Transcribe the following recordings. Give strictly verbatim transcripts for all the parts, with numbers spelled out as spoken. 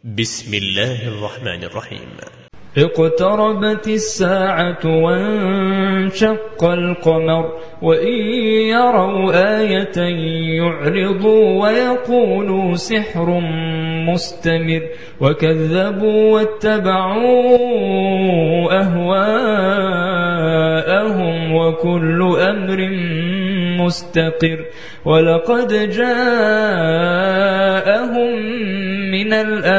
بسم الله الرحمن الرحيم. اقتربت الساعة وانشق القمر وإن يروا آية يعرضوا ويقولوا سحر مستمر وكذبوا واتبعوا أهواءهم وكل أمر مستقر ولقد جاءهم من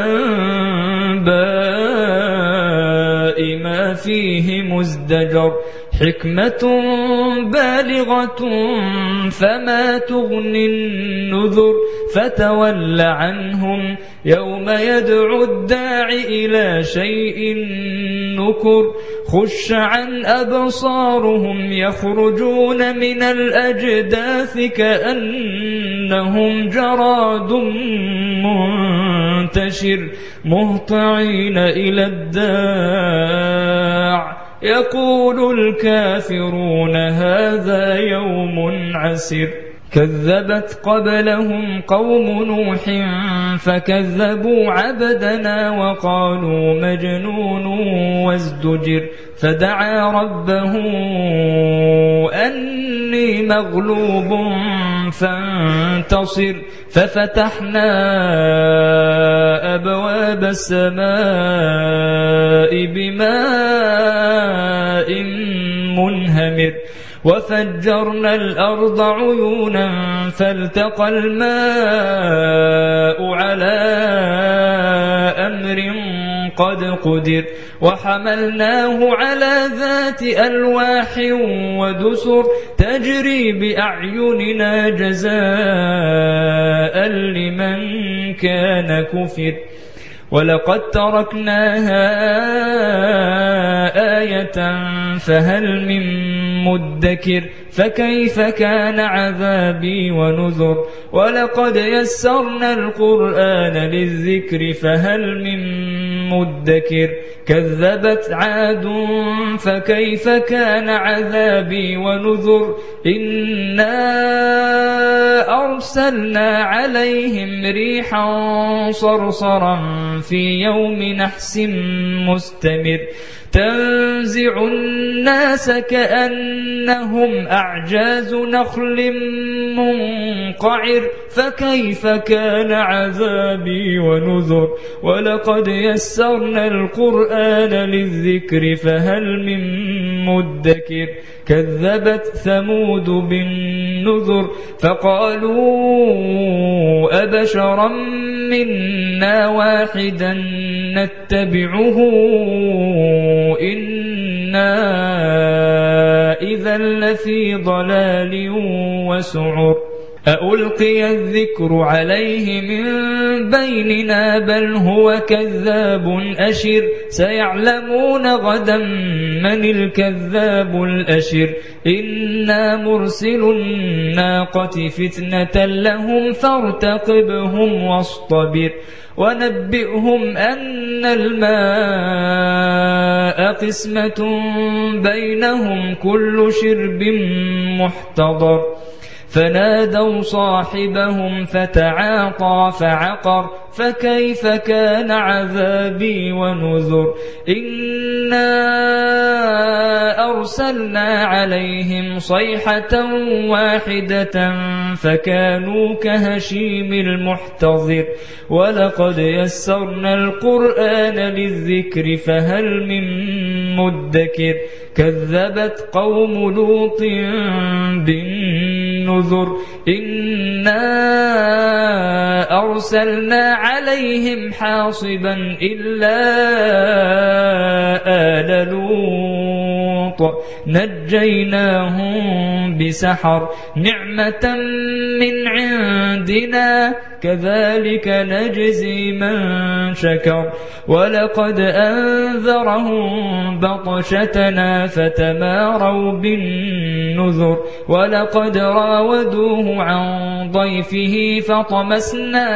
الأنباء ما فيه مزدجر حكمة بالغة فما تغني النذر فتول عنهم يوم يدعو الداع إلى شيء نكر خش عن أبصارهم يخرجون من الأجداث كأنهم جراد منتشر مهطعين إلى الداع يقول الكافرون هذا يوم عسر كذبت قبلهم قوم نوح فكذبوا عبدنا وقالوا مجنون وازدجر فدعا ربه أني مغلوب فانتصر ففتحنا أبواب السماء بماء منهمر وفجرنا الأرض عيونا فالتقى الماء على أمر قد قدر وحملناه على ذات ألواح ودسر تجري بأعيننا جزاء لمن كان كفر ولقد تركناها آية فهل من مدكر فكيف كان عذابي ونذر ولقد يسرنا القرآن للذكر فهل من مدكر كذبت عاد فكيف كان عذابي ونذر إنا أرسلنا عليهم ريحا صرصرا في يوم نحس مستمر تنزع الناس كأنهم أعجاز نخل منقعر فكيف كان عذابي ونذر ولقد يسرنا القرآن للذكر فهل من مدكر كذبت ثمود بالنذر فقالوا أبشرا منا واحدا نتبعه إنا إذا لفي ضلال وسعر أألقي الذكر عليه من بيننا بل هو كذاب أشر سيعلمون غدا من الكذاب الأشر إنا مرسل الناقة فتنة لهم فارتقبهم واصطبر ونبئهم أن الماء قسمة بينهم كل شرب محتضر فنادوا صاحبهم فتعاطى فعقر فكيف كان عذابي ونذر إنا أرسلنا عليهم صيحة واحدة فكانوا كهشيم المحتضر ولقد يسرنا القرآن للذكر فهل من مدكر كذبت قوم لوط بالنذر إنا أرسلنا عليهم حاصبا إلا آل لوط نجيناهم بسحر نعمة من عندنا كذلك نجزي من شكر ولقد أنذرهم بطشتنا فتماروا بالنذر ولقد راودوه عن ضيفه فطمسنا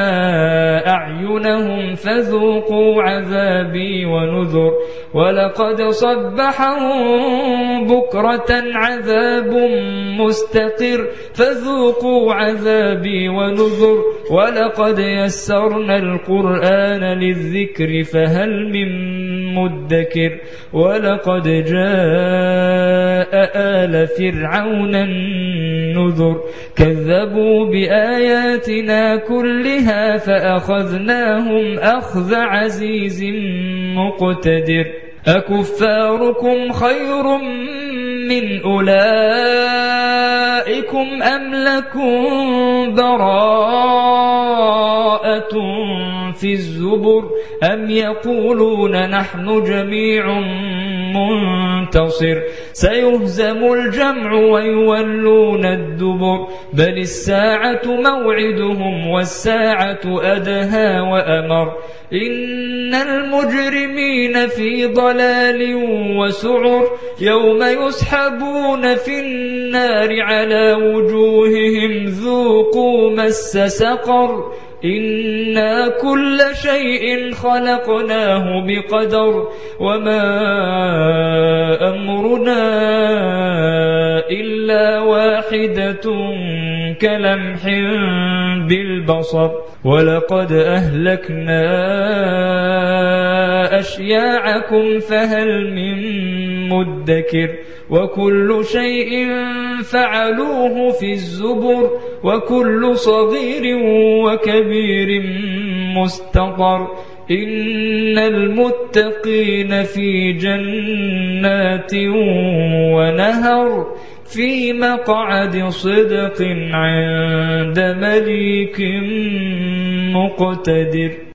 أعينهم فذوقوا عذابي ونذر ولقد صبحهم بكرة عذاب مستقر فذوقوا عذابي ونذر ولقد يسرنا القرآن للذكر فهل من مدكر ولقد جاء آل فرعون النذر كذبوا بآياتنا كلها فأخذناهم أخذ عزيز مقتدر أكفاركم خير من أولئكم أم لكم براءة في الزبر أم يقولون نحن جميع منتصر سيهزم الجمع ويولون الدبر بل الساعة موعدهم والساعة أدهى وأمر إن المجرمين في ضلال وسعر يوم يسحبون في النار على وجوههم ذوقوا مس سقر إنا كل شيء خلقناه بقدر وما أمرنا إلا واحدة كلمح بالبصر ولقد أهلكنا أشياعكم فهل من مدكر وكل شيء فعلوه في الزبر وكل صغير وكبير مستطر إن المتقين في جنات ونهر في مقعد صدق عند مليك مقتدر.